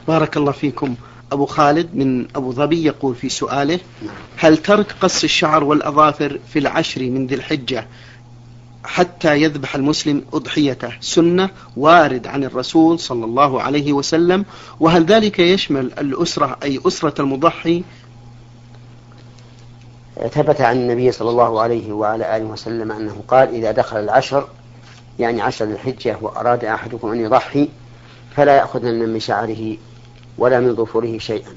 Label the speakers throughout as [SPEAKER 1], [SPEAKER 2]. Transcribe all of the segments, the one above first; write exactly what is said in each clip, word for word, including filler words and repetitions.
[SPEAKER 1] بارك الله فيكم. أبو خالد من أبو ظبي يقول في سؤاله: هل ترك قص الشعر والأظافر في العشر من ذي الحجة حتى يذبح المسلم أضحيته سنة وارد عن الرسول صلى الله عليه وسلم؟ وهل ذلك يشمل الأسرة أي أسرة المضحي؟
[SPEAKER 2] ثبت عن النبي صلى الله عليه وعلى آله وسلم أنه قال: إذا دخل العشر يعني عشر ذي الحجة وأراد أحدكم أن يضحي فلا يأخذن من شعره ولا من ظفره شيئا،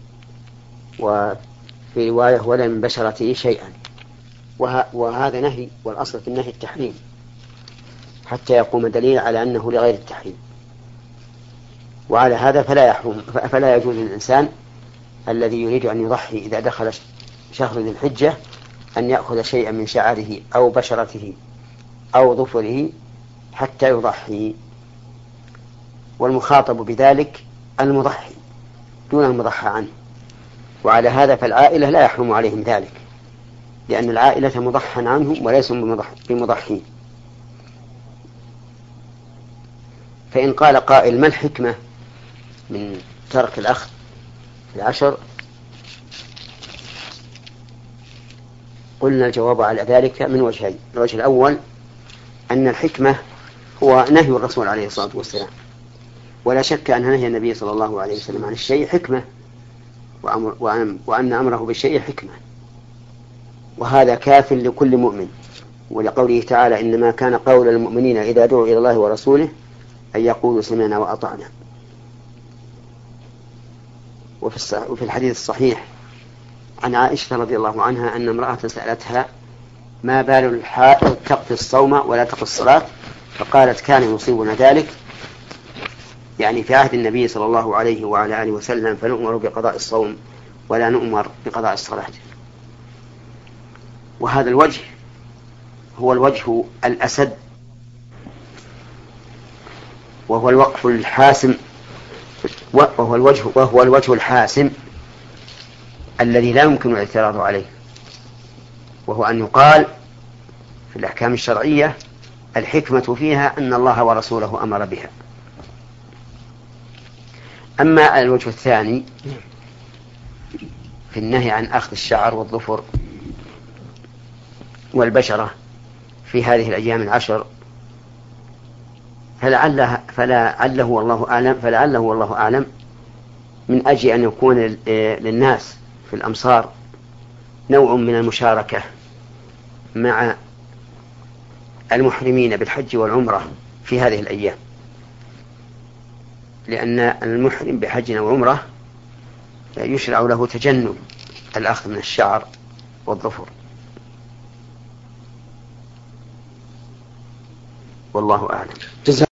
[SPEAKER 2] وفي رواية ولا من بشرته شيئا. وهذا نهي، والأصل في النهي التحريم حتى يقوم دليل على أنه لغير التحريم. وعلى هذا فلا يحرم فلا يجوز للإنسان الذي يريد أن يضحي إذا دخل شهر ذي الحجة أن يأخذ شيئا من شعره أو بشرته أو ظفره حتى يضحي. والمخاطب بذلك المضحي دون المضحى عنه. وعلى هذا فالعائلة لا يحرم عليهم ذلك، لأن العائلة مضحى عنهم وليسوا بمضحين. فإن قال قائل: ما الحكمة من ترك الأخذ العشر؟ قلنا الجواب على ذلك من وجهين. الوجه الأول أن الحكمة هو نهي الرسول عليه الصلاة والسلام، ولا شك أن نهي النبي صلى الله عليه وسلم عن الشيء حكمة، وأمر وأن أمره بالشيء حكمة، وهذا كاف لكل مؤمن. ولقوله تعالى: إنما كان قول المؤمنين إذا دعوا إلى الله ورسوله أن يقولوا سمعنا وأطعنا. وفي الحديث الصحيح عن عائشة رضي الله عنها أن امرأة سألتها: ما بال الحائض تقضي الصوم ولا تقضي الصلاة؟ فقالت: كان يصيبنا ذلك، يعني في عهد النبي صلى الله عليه وعلى آله وسلم، فنؤمر بقضاء الصوم ولا نؤمر بقضاء الصلاة. وهذا الوجه هو الوجه الأسد، وهو الوقف الحاسم، وهو الوجه وهو الوجه الحاسم الذي لا يمكن الاعتراض عليه، وهو أن يقال في الأحكام الشرعية الحكمة فيها أن الله ورسوله أمر بها. أما الوجه الثاني في النهي عن أخذ الشعر والظفر والبشرة في هذه الأيام العشر فلعله فلعله والله أعلم فلعله والله أعلم من أجل أن يكون للناس في الأمصار نوع من المشاركة مع المحرمين بالحج والعمرة في هذه الأيام، لأن المحرم بحج وعمرة يشرع له تجنب الأخذ من الشعر والظفر. والله أعلم.